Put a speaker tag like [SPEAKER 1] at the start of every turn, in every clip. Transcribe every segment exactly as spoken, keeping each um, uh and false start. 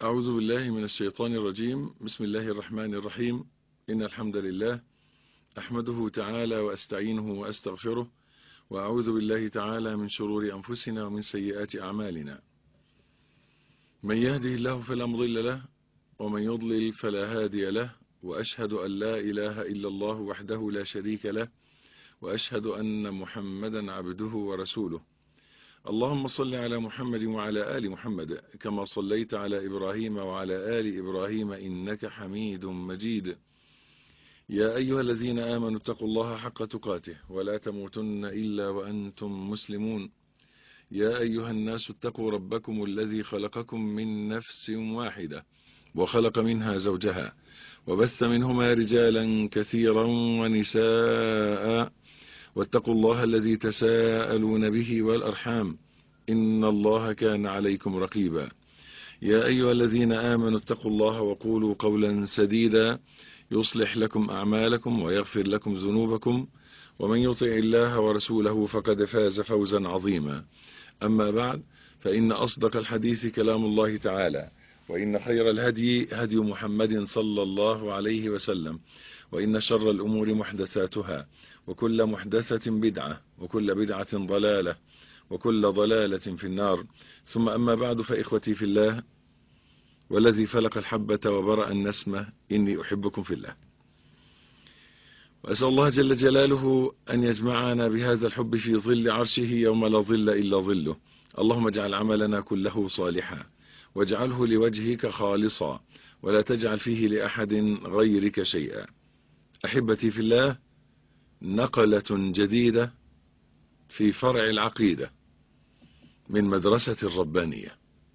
[SPEAKER 1] أعوذ بالله من الشيطان الرجيم. بسم الله الرحمن الرحيم. إن الحمد لله أحمده تعالى وأستعينه وأستغفره، وأعوذ بالله تعالى من شرور أنفسنا ومن سيئات أعمالنا. من يهده الله فلا مضل له، ومن يضلل فلا هادي له، وأشهد أن لا إله إلا الله وحده لا شريك له، وأشهد أن محمدا عبده ورسوله. اللهم صل على محمد وعلى آل محمد كما صليت على إبراهيم وعلى آل إبراهيم إنك حميد مجيد. يا أيها الذين آمنوا اتقوا الله حق تقاته ولا تموتن إلا وأنتم مسلمون. يا أيها الناس اتقوا ربكم الذي خلقكم من نفس واحدة وخلق منها زوجها وبث منهما رجالا كثيرا ونساء، واتقوا الله الذي تساءلون به والأرحام إن الله كان عليكم رقيبا. يا أيها الذين آمنوا اتقوا الله وقولوا قولا سديدا يصلح لكم أعمالكم ويغفر لكم ذنوبكم، ومن يطع الله ورسوله فقد فاز فوزا عظيما. أما بعد، فإن أصدق الحديث كلام الله تعالى، وإن خير الهدي هدي محمد صلى الله عليه وسلم، وإن شر الأمور محدثاتها، وكل محدثة بدعة، وكل بدعة ضلالة، وكل ضلالة في النار. ثم أما بعد، فإخوتي في الله، والذي فلق الحبة وبرأ النسمة، إني أحبكم في الله، وأسأل الله جل جلاله أن يجمعنا بهذا الحب في ظل عرشه يوم لا ظل إلا ظله. اللهم اجعل عملنا كله صالحا، واجعله لوجهك خالصا، ولا تجعل فيه لأحد غيرك شيئا. أحبتي في الله، نقلة جديدة في فرع العقيدة من مدرسة الربانية،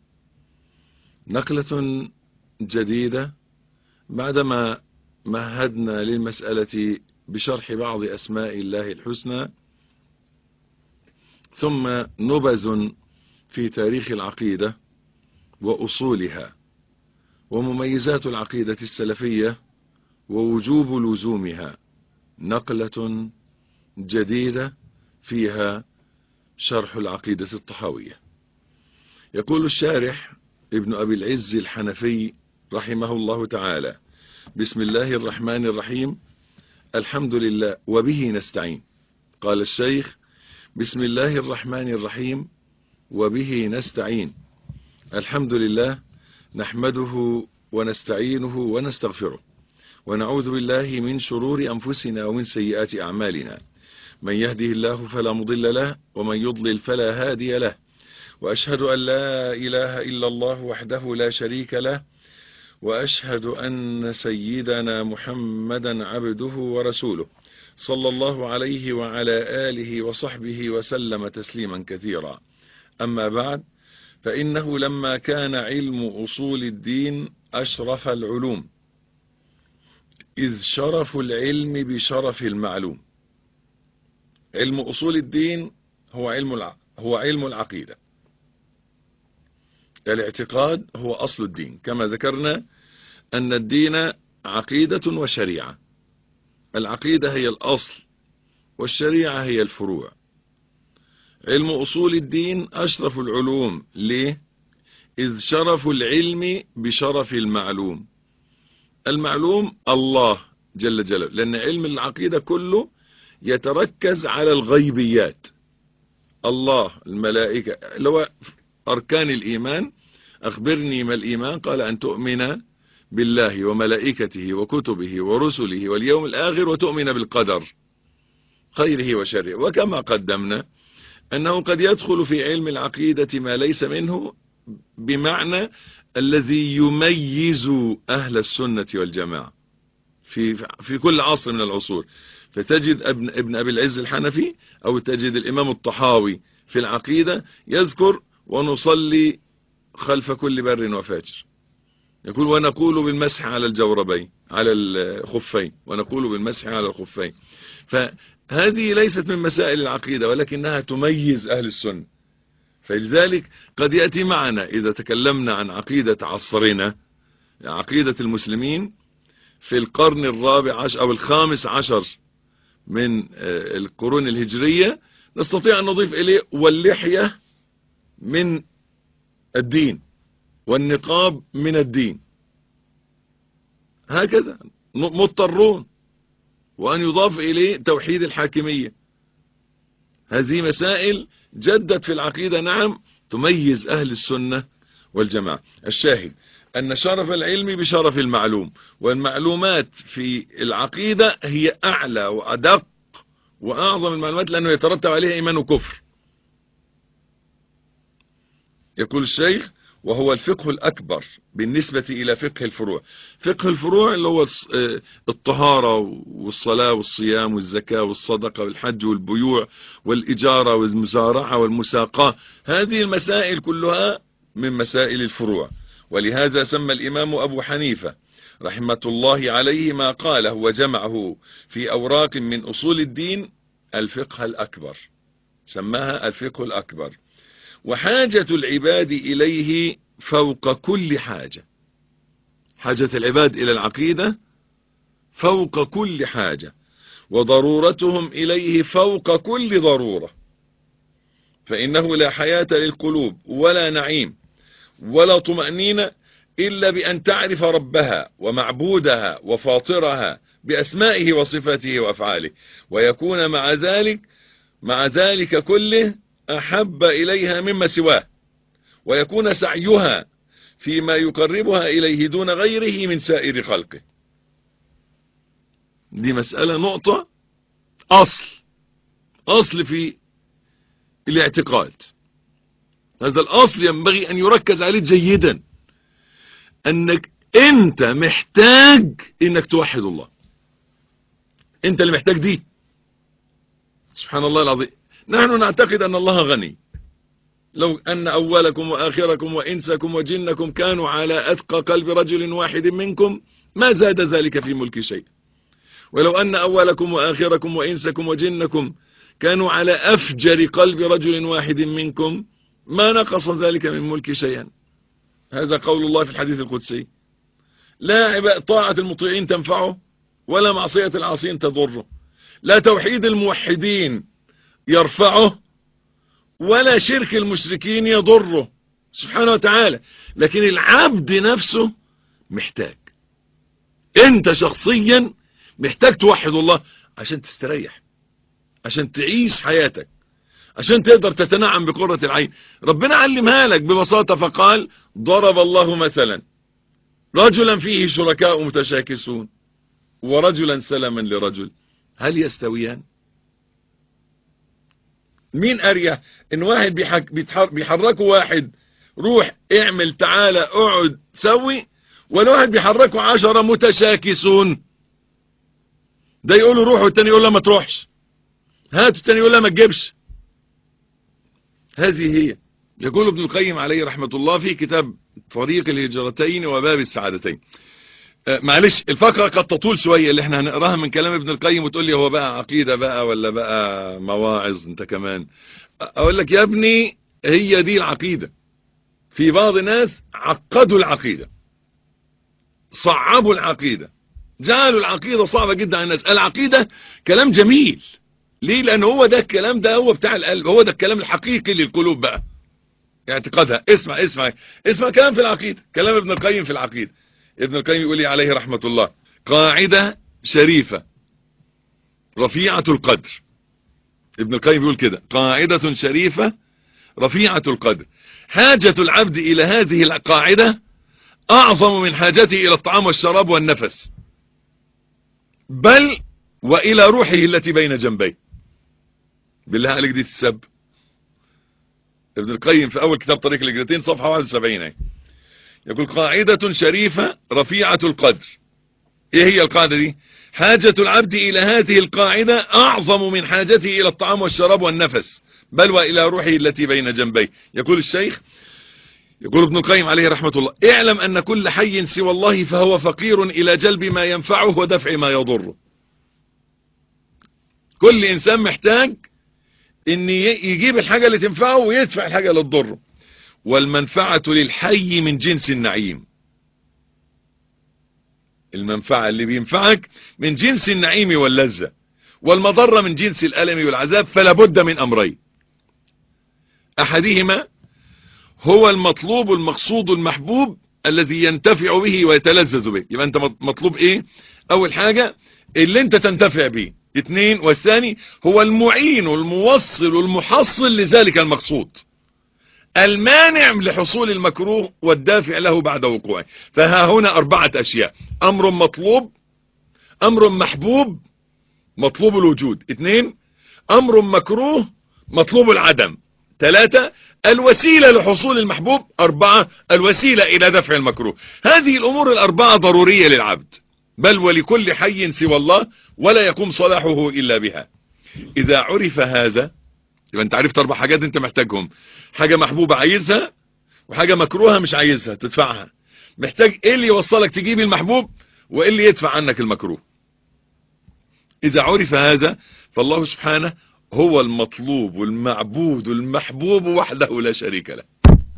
[SPEAKER 1] نقلة جديدة بعدما مهدنا للمسألة بشرح بعض أسماء الله الحسنى، ثم نبذ في تاريخ العقيدة وأصولها ومميزات العقيدة السلفية ووجوب لزومها. نقلة جديدة فيها شرح العقيدة الطحاوية. يقول الشارح ابن أبي العز الحنفي رحمه الله تعالى: بسم الله الرحمن الرحيم، الحمد لله وبه نستعين. قال الشيخ: بسم الله الرحمن الرحيم وبه نستعين. الحمد لله نحمده ونستعينه ونستغفره، ونعوذ بالله من شرور أنفسنا ومن سيئات أعمالنا. من يهده الله فلا مضل له، ومن يضلل فلا هادي له، وأشهد أن لا إله إلا الله وحده لا شريك له، وأشهد أن سيدنا محمدا عبده ورسوله، صلى الله عليه وعلى آله وصحبه وسلم تسليما كثيرا. أما بعد، فإنه لما كان علم أصول الدين أشرف العلوم، إذ شرف العلم بشرف المعلوم. علم أصول الدين هو علم الع... هو علم العقيدة. الاعتقاد هو أصل الدين، كما ذكرنا أن الدين عقيدة وشريعة. العقيدة هي الأصل، والشريعة هي الفروع. علم أصول الدين أشرف العلوم. ليه؟ إذ شرف العلم بشرف المعلوم. المعلوم الله جل جلاله، لأن علم العقيدة كله يتركز على الغيبيات. الله، الملائكة، اللي هو أركان الإيمان. أخبرني ما الإيمان؟ قال أن تؤمن بالله وملائكته وكتبه ورسله واليوم الآخر، وتؤمن بالقدر خيره وشره. وكما قدمنا أنه قد يدخل في علم العقيدة ما ليس منه، بمعنى الذي يميز أهل السنة والجماعة في في كل عصر من العصور. فتجد ابن, ابن أبي العز الحنفي أو تجد الإمام الطحاوي في العقيدة يذكر: ونصلي خلف كل بر وفاجر. يقول: ونقول بالمسح على الجوربين، على الخفين، ونقول بالمسح على الخفين. فهذه ليست من مسائل العقيدة، ولكنها تميز أهل السنة. فلذلك قد يأتي معنا إذا تكلمنا عن عقيدة عصرنا، عقيدة المسلمين في القرن الرابع عشر أو الخامس عشر من القرون الهجرية، نستطيع أن نضيف إليه: واللحية من الدين. والنقاب من الدين، هكذا مضطرون، وأن يضاف إليه توحيد الحاكمية. هذه مسائل جدت في العقيدة، نعم، تميز أهل السنة والجماعة. الشاهد أن شرف العلم بشرف المعلوم، والمعلومات في العقيدة هي أعلى وأدق وأعظم المعلومات، لأنه يترتب عليها إيمان وكفر. يقول الشيخ: وهو الفقه الأكبر بالنسبة إلى فقه الفروع. فقه الفروع اللي هو الطهارة والصلاة والصيام والزكاة والصدقة والحج والبيوع والإجارة والمزارعة والمساقاة، هذه المسائل كلها من مسائل الفروع. ولهذا سمى الإمام أبو حنيفة رحمة الله عليه ما قاله وجمعه في أوراق من أصول الدين الفقه الأكبر، سماها الفقه الأكبر. وحاجة العباد إليه فوق كل حاجة، حاجة العباد إلى العقيدة فوق كل حاجة، وضرورتهم إليه فوق كل ضرورة، فإنه لا حياة للقلوب ولا نعيم ولا طمأنينة إلا بأن تعرف ربها ومعبودها وفاطرها بأسمائه وصفاته وأفعاله، ويكون مع ذلك مع ذلك كله أحب إليها مما سواه، ويكون سعيها فيما يقربها إليه دون غيره من سائر خلقه. دي مسألة نقطة أصل أصل في الاعتقاد. هذا الأصل ينبغي أن يركز عليه جيدا، أنك أنت محتاج أنك توحد الله، أنت اللي محتاج دي. سبحان الله العظيم. نحن نعتقد أن الله غني، لو أن أولكم وآخركم وإنسكم وجنكم كانوا على أتقى قلب رجل واحد منكم ما زاد ذلك في ملك شيء، ولو أن أولكم وآخركم وإنسكم وجنكم كانوا على أفجر قلب رجل واحد منكم ما نقص ذلك من ملك شيئا. هذا قول الله في الحديث القدسي: لا طاعة المطيعين تنفعه ولا معصية العاصين تضره، لا توحيد الموحدين يرفعه ولا شرك المشركين يضره سبحانه وتعالى. لكن العبد نفسه محتاج، انت شخصيا محتاج توحد الله عشان تستريح، عشان تعيش حياتك، عشان تقدر تتنعم بقرة العين. ربنا علمها لك ببساطة فقال: ضرب الله مثلا رجلا فيه شركاء متشاكسون ورجلا سلما لرجل هل يستويان؟ مين أريح؟ ان واحد بيحركه واحد روح اعمل تعالى اقعد سوي، ولا واحد بيحركه عشرة متشاكسون؟ ده يقول له روح والتاني يقول له ما تروحش، هات والتاني يقول له ما تجيبش. هذه هي. يقول ابن القيم عليه رحمة الله في كتاب طريق الهجرتين وباب السعادتين. آه معلش الفقرة قد تطول شوية اللي احنا هنقراها من كلام ابن القيم، وتقول لي هو بقى عقيدة بقى ولا بقى مواعظ انت كمان؟ اقول لك يا ابني هي دي العقيدة. في بعض الناس عقدوا العقيدة، صعبوا العقيدة، جعلوا العقيدة صعبة جدا على الناس. العقيدة كلام جميل، ليه؟ لان هو ده الكلام ده هو بتاع القلب، هو ده الكلام الحقيقي للقلوب بقى اعتقادها. اسمع اسمع اسمع كلام في العقيدة، كلام ابن القيم في العقيدة. ابن القيم يقول لي عليه رحمة الله: قاعدة شريفة رفيعة القدر. ابن القيم يقول كده: قاعدة شريفة رفيعة القدر، حاجة العبد إلى هذه القاعدة أعظم من حاجته إلى الطعام والشراب والنفس، بل وإلى روحه التي بين جنبيه. بالله عليك دي تتسب؟ ابن القيم في أول كتاب طريق الهجرتين صفحة واحد وسبعين يقول: قاعدة شريفة رفيعة القدر. ايه هي القاعدة دي؟ حاجة العبد إلى هذه القاعدة أعظم من حاجته إلى الطعام والشراب والنفس، بل وإلى روحه التي بين جنبيه. يقول الشيخ، يقول ابن القيم عليه رحمة الله: اعلم أن كل حي سوى الله فهو فقير إلى جلب ما ينفعه ودفع ما يضره. كل إنسان محتاج ان يجيب الحاجة اللي تنفعه ويدفع الحاجة اللي تضره. والمنفعة للحي من جنس النعيم، المنفعة اللي بينفعك من جنس النعيم واللذة، والمضرة من جنس الألم والعذاب. فلا بد من أمرين: أحدهما هو المطلوب المقصود المحبوب الذي ينتفع به ويتلذذ به. يبقى انت مطلوب ايه؟ اول حاجة اللي انت تنتفع به. اثنين، والثاني هو المعين الموصل المحصل لذلك المقصود، المانع لحصول المكروه والدافع له بعد وقوعه. فها هنا أربعة أشياء: أمر مطلوب، أمر محبوب مطلوب الوجود، اثنين أمر مكروه مطلوب العدم، ثلاثة الوسيلة لحصول المحبوب، أربعة الوسيلة إلى دفع المكروه. هذه الأمور الأربعة ضرورية للعبد، بل ولكل حي سوى الله، ولا يقوم صلاحه إلا بها. إذا عرف هذا يبقى أنت عرفت أربع حاجات أنت محتاجهم: حاجة محبوبة عايزها، وحاجة مكروهة مش عايزها تدفعها، محتاج إيه اللي يوصلك تجيب المحبوب، وإيه اللي يدفع عنك المكروه. إذا عرف هذا فالله سبحانه هو المطلوب والمعبود المحبوب وحده لا شريك له.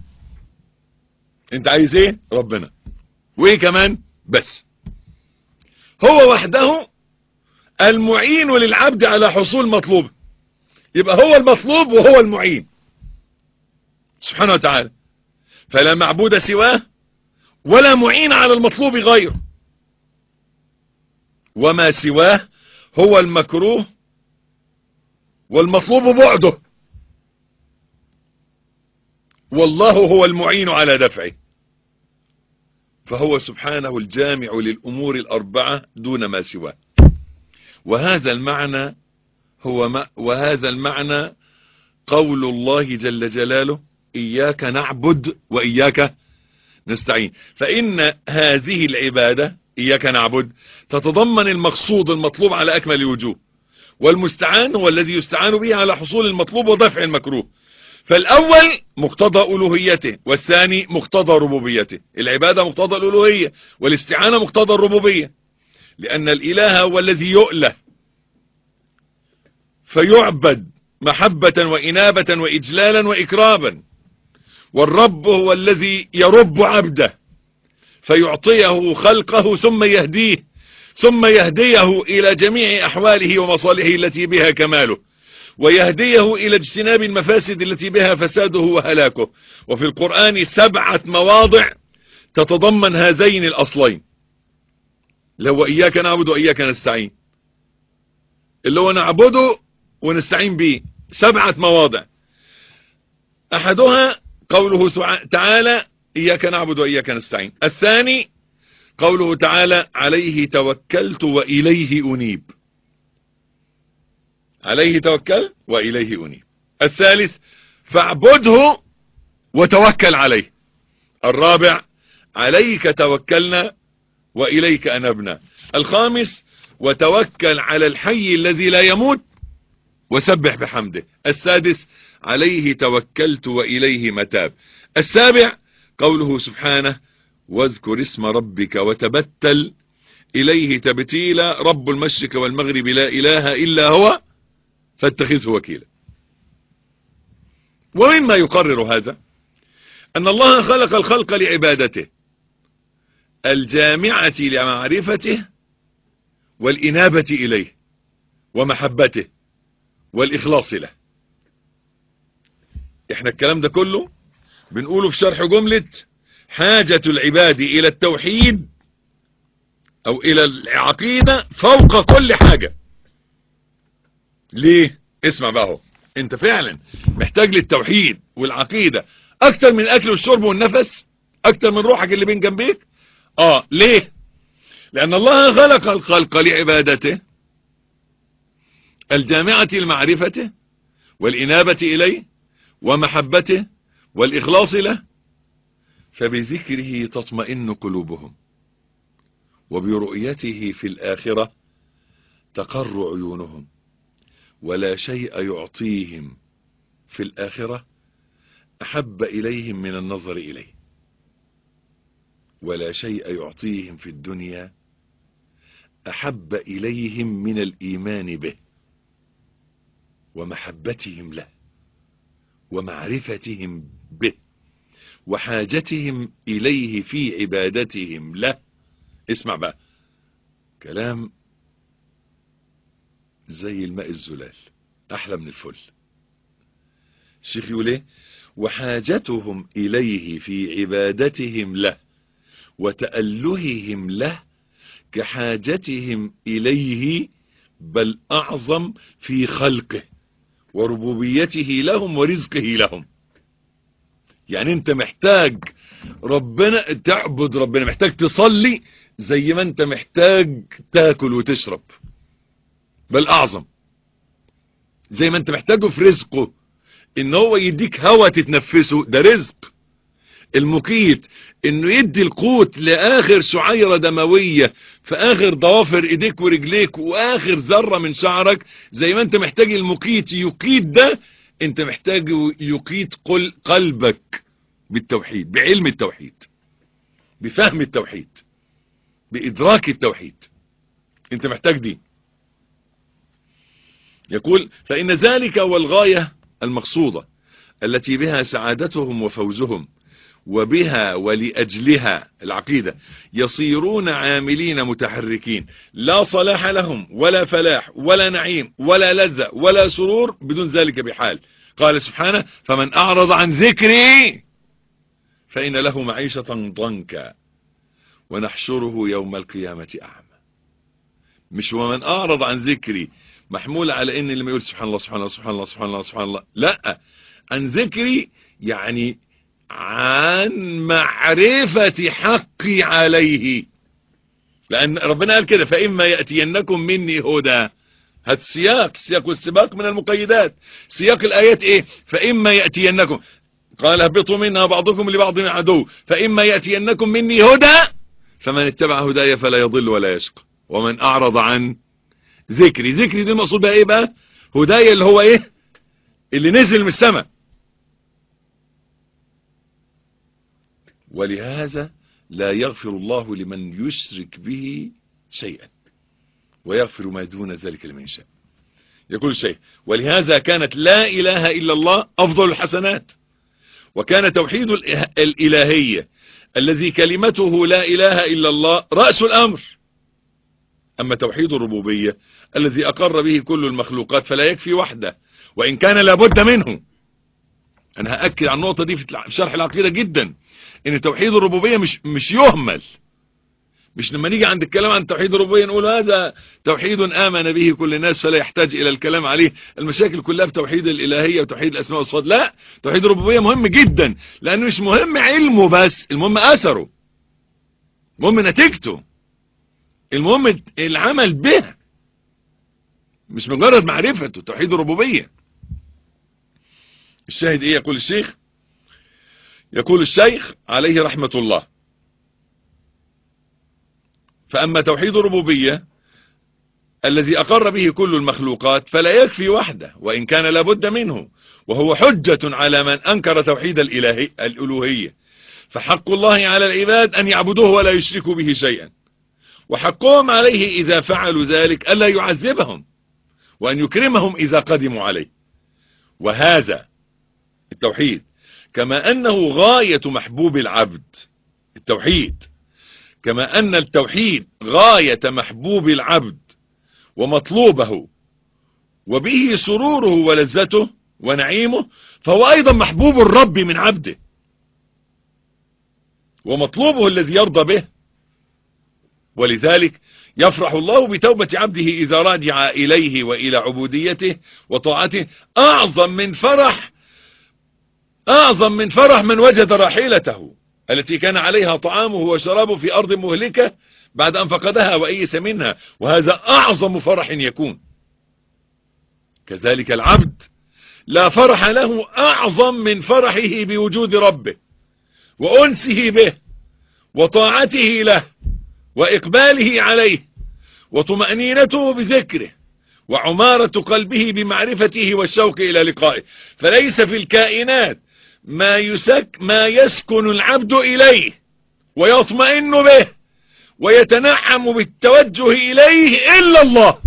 [SPEAKER 1] انت عايز ايه؟ ربنا. وايه كمان؟ بس هو وحده المعين للعبد على حصول مطلوبه. يبقى هو المطلوب وهو المعين سبحانه وتعالى، فلا معبود سواه ولا معين على المطلوب غيره. وما سواه هو المكروه والمطلوب بعده، والله هو المعين على دفعه. فهو سبحانه الجامع للأمور الأربعة دون ما سواه. وهذا المعنى هو ما وهذا المعنى قول الله جل جلاله: إياك نعبد وإياك نستعين. فإن هذه العبادة إياك نعبد تتضمن المقصود المطلوب على أكمل الوجوه، والمستعان هو الذي يستعان به على حصول المطلوب ودفع المكروه. فالأول مقتضى ألوهيته، والثاني مقتضى ربوبيته. العبادة مقتضى الألوهية، والاستعانة مقتضى الربوبية، لأن الإله هو الذي يؤله فيعبد محبة وإنابة وإجلالا وإكرابا، والرب هو الذي يرب عبده فيعطيه خلقه ثم يهديه ثم يهديه إلى جميع أحواله ومصالحه التي بها كماله، ويهديه إلى اجتناب المفاسد التي بها فساده وهلاكه. وفي القرآن سبعة مواضع تتضمن هذين الأصلين، اللي هو إياك نعبد وإياك نستعين، اللي هو نعبده ونستعين به، سبعة مواضع. أحدها قوله تعالى: إياك نعبد وإياك نستعين. الثاني قوله تعالى: عليه توكلت وإليه أنيب. عليه توكل وإليه أنيب. الثالث: فاعبده وتوكل عليه. الرابع: عليك توكلنا وإليك أنبنا. الخامس: وتوكل على الحي الذي لا يموت وسبح بحمده. السادس: عليه توكلت وإليه متاب. السابع قوله سبحانه: واذكر اسم ربك وتبتل إليه تبتيلا رب المشرق والمغرب لا إله إلا هو فاتخذه وكيلا. ومما يقرر هذا أن الله خلق الخلق لعبادته الجامعة لمعرفته والإنابة إليه ومحبته والإخلاص له. احنا الكلام ده كله بنقوله في شرح جملة حاجة العباد إلى التوحيد أو إلى العقيدة فوق كل حاجة. ليه؟ اسمع بقى اهو، انت فعلا محتاج للتوحيد والعقيدة اكتر من الاكل والشرب والنفس، اكتر من روحك اللي بين جنبيك. اه ليه؟ لان الله خلق الخلق لعبادته الجامعة لمعرفته والانابة اليه ومحبته والاخلاص له، فبذكره تطمئن قلوبهم، وبرؤيته في الاخرة تقر عيونهم، ولا شيء يعطيهم في الآخرة أحب إليهم من النظر إليه، ولا شيء يعطيهم في الدنيا أحب إليهم من الإيمان به ومحبتهم له ومعرفتهم به وحاجتهم إليه في عبادتهم له. اسمع بقى كلام زي الماء الزلال، احلى من الفل. الشيخ يقول ايه؟ وحاجتهم إليه في عبادتهم له وتألههم له كحاجتهم إليه، بل أعظم في خلقه وربوبيته لهم ورزقه لهم. يعني انت محتاج ربنا، تعبد ربنا، محتاج تصلي زي ما انت محتاج تاكل وتشرب، بل أعظم. زي ما انت محتاجه في رزقه، ان هو يديك هوا تتنفسه، ده رزق. المقيت انه يدي القوت لاخر شعيرة دموية في اخر ضوافر ايديك ورجليك واخر ذرة من شعرك، زي ما انت محتاج المقيت يقيت ده، انت محتاج يقيت قلبك بالتوحيد، بعلم التوحيد، بفهم التوحيد، بادراك التوحيد. انت محتاج دي. يقول: فإن ذلك هو الغاية المقصودة التي بها سعادتهم وفوزهم، وبها ولأجلها العقيدة يصيرون عاملين متحركين، لا صلاح لهم ولا فلاح ولا نعيم ولا لذة ولا سرور بدون ذلك بحال. قال سبحانه: فمن أعرض عن ذكري فإن له معيشة ضنكا ونحشره يوم القيامة أعمى. مش ومن أعرض عن ذكري محمول على ان اللي ما يقول سبحان الله سبحان الله سبحان الله سبحان الله سبحان الله، لا، عن ذكري يعني عن معرفة حقي عليه. لان ربنا قال كده: فإما يأتينكم مني هدى. هذا السياق، السياق والسباق من المقيدات. سياق الآيات ايه؟ فإما يأتينكم، قال اهبطوا منها بعضكم لبعض عدو، فإما يأتينكم مني هدى فمن اتبع هدايا فلا يضل ولا يشقى ومن أعرض عن ذكري. ذكري دي المقصود بها ايه بقى؟ هدايا اللي هو ايه؟ اللي نزل من السماء. ولهذا لا يغفر الله لمن يشرك به شيئا ويغفر ما دون ذلك لمن يشاء. يقول الشيخ: ولهذا كانت لا اله الا الله افضل الحسنات، وكان توحيد الالهية الذي كلمته لا اله الا الله رأس الامر. اما توحيد الربوبية الذي اقر به كل المخلوقات فلا يكفي وحده وان كان لابد منه. انا هأكد على النقطة دي في شرح العقيدة جدا، ان توحيد الربوبية مش مش يهمل. مش لما نيجي عند الكلام عن توحيد الربوبية نقول هذا توحيد آمن به كل الناس فلا يحتاج الى الكلام عليه. المشاكل كلها في توحيد الالهية وتوحيد الاسماء والصفات. لا، توحيد الربوبية مهم جدا، لانه مش مهم علمه بس، المهم اثره، المهم نتيجته، المهم العمل به، مش مجرد معرفته. توحيد الربوبية. الشاهد ايه؟ يقول الشيخ يقول الشيخ عليه رحمة الله: فأما توحيد الربوبية الذي أقر به كل المخلوقات فلا يكفي وحده وإن كان لابد منه، وهو حجة على من أنكر توحيد الإلهي الألوهية. فحق الله على العباد أن يعبدوه ولا يشركوا به شيئا، وحقهم عليه إذا فعلوا ذلك ألا يعذبهم وأن يكرمهم إذا قدموا عليه. وهذا التوحيد كما أنه غاية محبوب العبد، التوحيد كما أن التوحيد غاية محبوب العبد ومطلوبه وبه سروره ولذته ونعيمه، فهو أيضا محبوب الرب من عبده ومطلوبه الذي يرضى به. ولذلك يفرح الله بتوبة عبده إذا راجع إليه وإلى عبوديته وطاعته أعظم من فرح أعظم من فرح من وجد راحلته التي كان عليها طعامه وشرابه في أرض مهلكة بعد أن فقدها وأيس منها، وهذا أعظم فرح يكون. كذلك العبد لا فرح له أعظم من فرحه بوجود ربه وأنسه به وطاعته له وإقباله عليه وطمأنينته بذكره وعمارة قلبه بمعرفته والشوق إلى لقائه. فليس في الكائنات ما يسك ما يسكن العبد إليه ويطمئن به ويتنعم بالتوجه إليه إلا الله.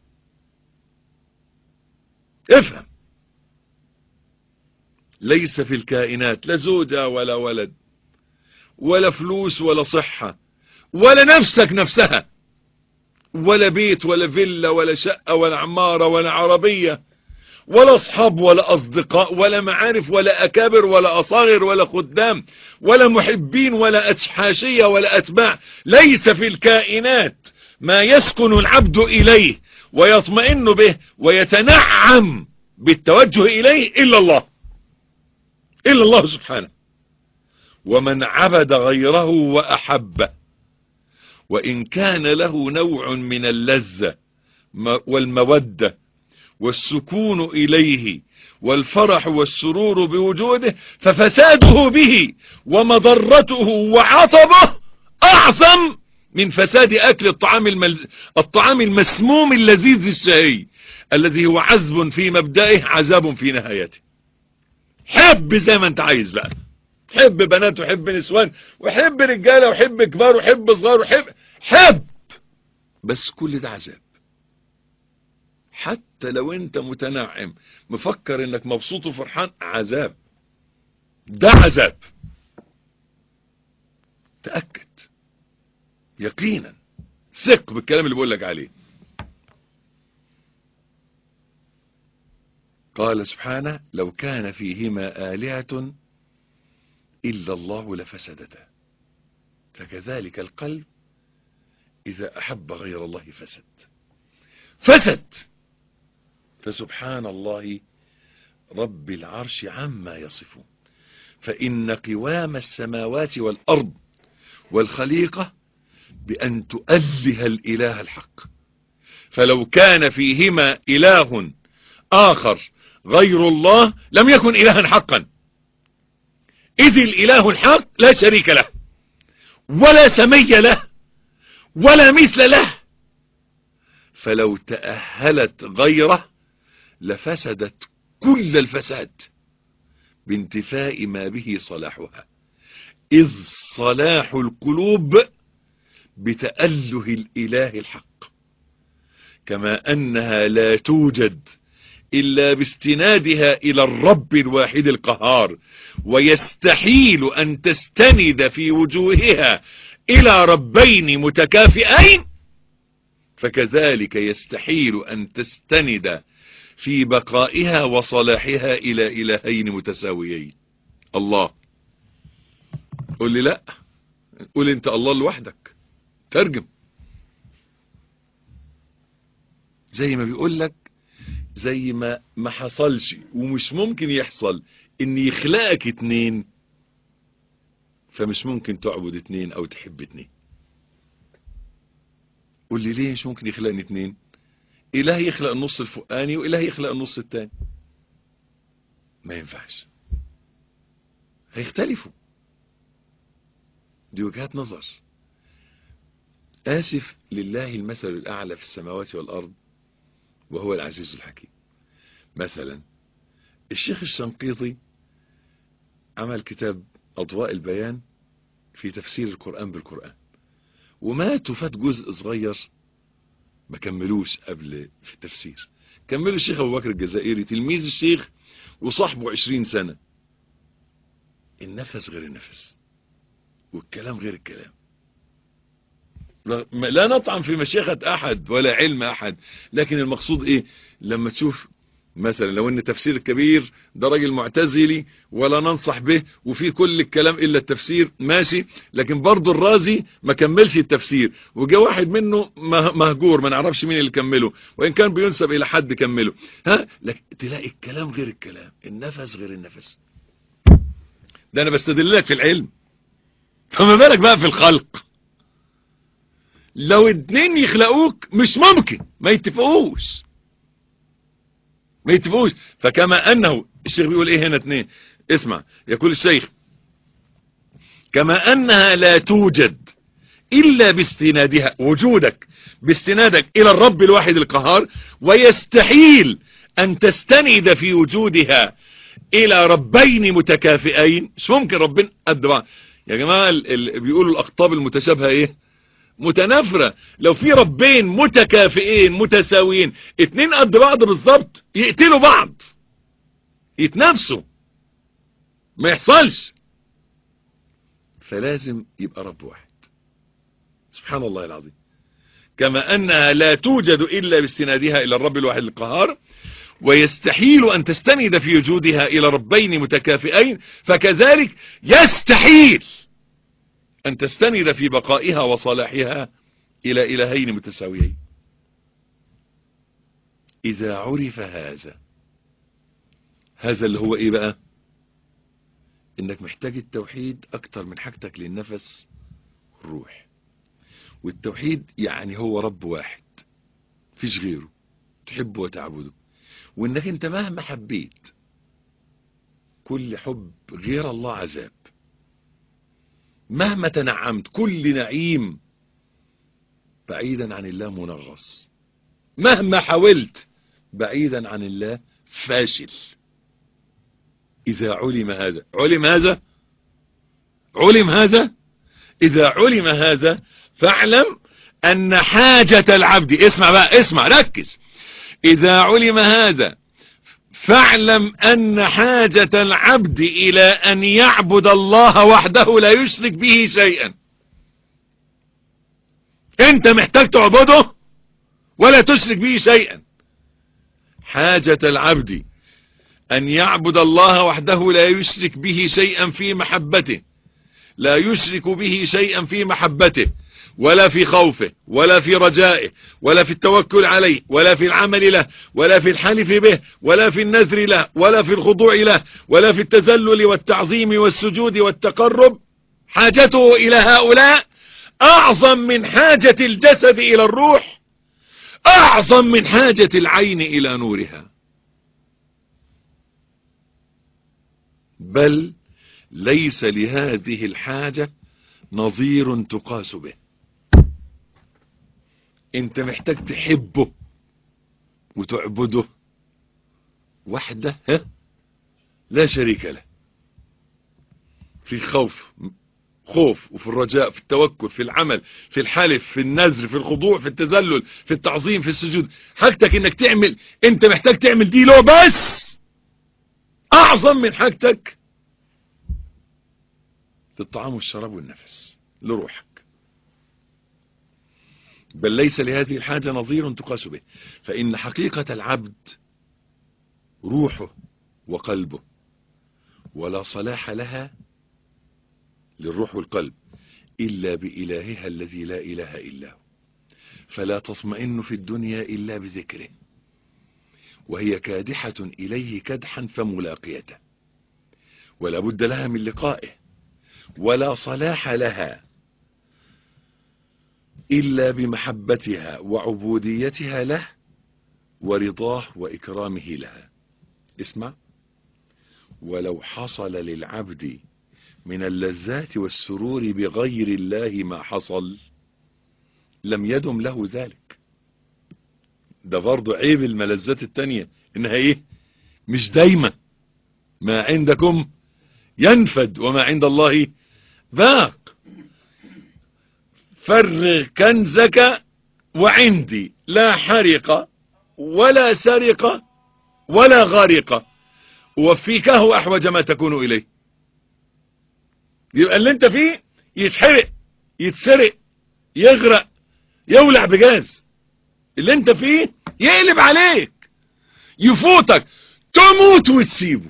[SPEAKER 1] افهم، ليس في الكائنات لا زوجة ولا ولد ولا فلوس ولا صحة ولا نفسك نفسها ولا بيت ولا فيلا ولا شقة ولا عمارة ولا عربية ولا اصحاب ولا اصدقاء ولا معارف ولا اكابر ولا اصاغر ولا خدام ولا محبين ولا حاشية ولا اتباع. ليس في الكائنات ما يسكن العبد اليه ويطمئن به ويتنعم بالتوجه اليه الا الله، الا الله سبحانه. ومن عبد غيره واحبه وان كان له نوع من اللذة والمودة والسكون إليه والفرح والسرور بوجوده، ففساده به ومضرته وعطبه أعظم من فساد أكل الطعام, المل... الطعام المسموم اللذيذ الشهي الذي هو عذب في مبدئه عذاب في نهايته. حب زي ما انت عايز بقى، حب بنات وحب نسوان وحب رجالة وحب كبار وحب صغار وحب حب، بس كل ده عذاب. حتى لو انت متنعم مفكر انك مبسوط وفرحان، عذاب، ده عذاب. تأكد يقينا، ثق بالكلام اللي بقول لك عليه. قال سبحانه: لو كان فيهما آلهة إلا الله لفسدتا، فكذلك القلب إذا أحب غير الله فسد فسد فسبحان الله رب العرش عما يصفون. فإن قوام السماوات والأرض والخليقة بأن تؤله الإله الحق، فلو كان فيهما إله آخر غير الله لم يكن إلها حقا، إذ الإله الحق لا شريك له ولا سمي له ولا مثل له، فلو تأهلت غيره لفسدت كل الفساد بانتفاء ما به صلاحها، إذ صلاح القلوب بتأله الإله الحق، كما أنها لا توجد إلا باستنادها إلى الرب الواحد القهار، ويستحيل أن تستند في وجوهها إلى ربين متكافئين، فكذلك يستحيل أن تستند في بقائها وصلاحها إلى إلهين متساويين. الله، قول لي لا، قول انت الله لوحدك، ترجم زي ما بيقول لك، زي ما ما حصلش ومش ممكن يحصل ان يخلقك اتنين، فمش ممكن تعبد اتنين او تحب اتنين. قول لي ليه مش ممكن يخلقني اتنين؟ اله يخلق النص الفوقاني واله يخلق النص التاني، ما ينفعش، هيختلفوا، دي وجهات نظر. آسف، لله المثل الأعلى في السماوات والأرض وهو العزيز الحكيم. مثلا الشيخ الشنقيطي عمل كتاب أضواء البيان في تفسير القرآن بالقرآن، ومات وفات جزء صغير ما كملوش قبل في التفسير. كملوا الشيخ أبو بكر الجزائري تلميذ الشيخ وصاحبه عشرين سنة. النفس غير النفس والكلام غير الكلام. لا نطعن في مشيخة أحد ولا علم أحد، لكن المقصود إيه؟ لما تشوف مثلا لو ان تفسير الكبير ده راجل معتزلي ولا ننصح به وفي كل الكلام الا التفسير، ماشي، لكن برضه الرازي ما كملش التفسير وجا واحد منه مهجور ما نعرفش مين اللي كمله، وان كان بينسب الى حد كمله، ها، لكن تلاقي الكلام غير الكلام، النفس غير النفس. ده انا بستدل لك في العلم، فما بالك بقى في الخلق؟ لو اتنين يخلقوك مش ممكن ما يتفقوش ما يتفقوش. فكما انه الشيخ بيقول ايه هنا اتنين، اسمع، يقول الشيخ: كما انها لا توجد الا باستنادها، وجودك باستنادك الى الرب الواحد القهار، ويستحيل ان تستند في وجودها الى ربين متكافئين. مش ممكن ربين قد بعض يا جماعة. اللي بيقولوا الاخطاب المتشابهة ايه؟ متنافرة. لو في ربين متكافئين متساويين، اتنين قد بعض بالظبط، يقتلوا بعض، يتنافسوا، ما يحصلش. فلازم يبقى رب واحد، سبحان الله العظيم. كما انها لا توجد الا باستنادها الى الرب الواحد القهار، ويستحيل أن تستند في وجودها إلى ربين متكافئين، فكذلك يستحيل أن تستند في بقائها وصلاحها إلى إلهين متساويين. إذا عرف هذا، هذا اللي هو إيه بقى؟ إنك محتاج التوحيد أكتر من حاجتك للنفس والروح. والتوحيد يعني هو رب واحد فيش غيره تحبه وتعبده، وإنك أنت مهما حبيت كل حب غير الله عذاب، مهما تنعمت كل نعيم بعيدا عن الله منغص، مهما حاولت بعيدا عن الله فاشل. إذا علم هذا علم هذا علم هذا إذا علم هذا فاعلم أن حاجة العبد، اسمع بقى، اسمع ركز، إذا علم هذا فاعلم أن حاجة العبد إلى أن يعبد الله وحده لا يشرك به شيئا. أنت محتاج تعبده ولا تشرك به شيئا. حاجة العبد أن يعبد الله وحده لا يشرك به شيئا في محبته، لا يشرك به شيئا في محبته ولا في خوفه ولا في رجائه ولا في التوكل عليه ولا في العمل له ولا في الحلف به ولا في النذر له ولا في الخضوع له ولا في التذلل والتعظيم والسجود والتقرب. حاجته إلى هؤلاء أعظم من حاجة الجسد إلى الروح، أعظم من حاجة العين إلى نورها، بل ليس لهذه الحاجة نظير تقاس به. انت محتاج تحبه وتعبده وحده ها لا شريك له، في الخوف خوف وفي الرجاء، في التوكل، في العمل، في الحلف، في النذر، في الخضوع، في التذلل، في التعظيم، في السجود. حاجتك انك تعمل، انت محتاج تعمل دي له بس، اعظم من حاجتك للطعام والشراب والنفس لروحك. بل ليس لهذه الحاجة نظير تقاس به، فإن حقيقة العبد روحه وقلبه، ولا صلاح لها للروح والقلب إلا بإلهها الذي لا إله إلا هو، فلا تطمئن في الدنيا إلا بذكره، وهي كادحة إليه كدحا فملاقيته، ولا بد لها من لقائه، ولا صلاح لها إلا بمحبتها وعبوديتها له ورضاه وإكرامه لها. اسمع، ولو حصل للعبد من اللذات والسرور بغير الله ما حصل لم يدم له ذلك. ده برضو عيب الملذات التانية انها ايه؟ مش دايما. ما عندكم ينفد وما عند الله باق. فرغ كنزك وعندي لا حرق ولا سرق ولا غارق وفيكه احوج ما تكون اليه. يبقى اللي انت فيه يتحرق، يتسرق، يغرق، يولع بجاز. اللي انت فيه يقلب عليك، يفوتك، تموت وتسيبه.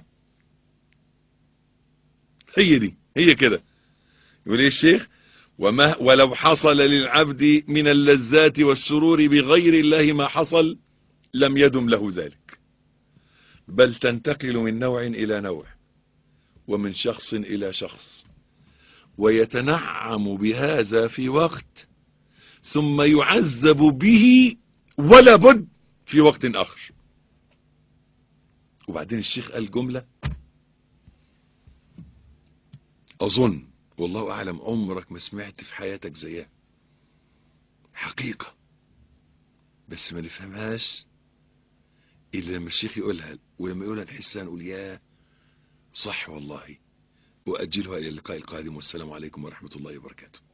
[SPEAKER 1] هي دي، هي كده. يقول ايه الشيخ؟ وما ولو حصل للعبد من اللذات والسرور بغير الله ما حصل لم يدم له ذلك، بل تنتقل من نوع إلى نوع ومن شخص إلى شخص، ويتنعم بهذا في وقت ثم يعذب به ولا بد في وقت آخر. وبعدين الشيخ قال جملة أظن والله أعلم عمرك ما سمعت في حياتك زيها، حقيقة، بس ما نفهمهاش إلا لما الشيخ يقولها، ولما يقولها نحسها نقول يا صح والله. وأجلها إلى اللقاء القادم، والسلام عليكم ورحمة الله وبركاته.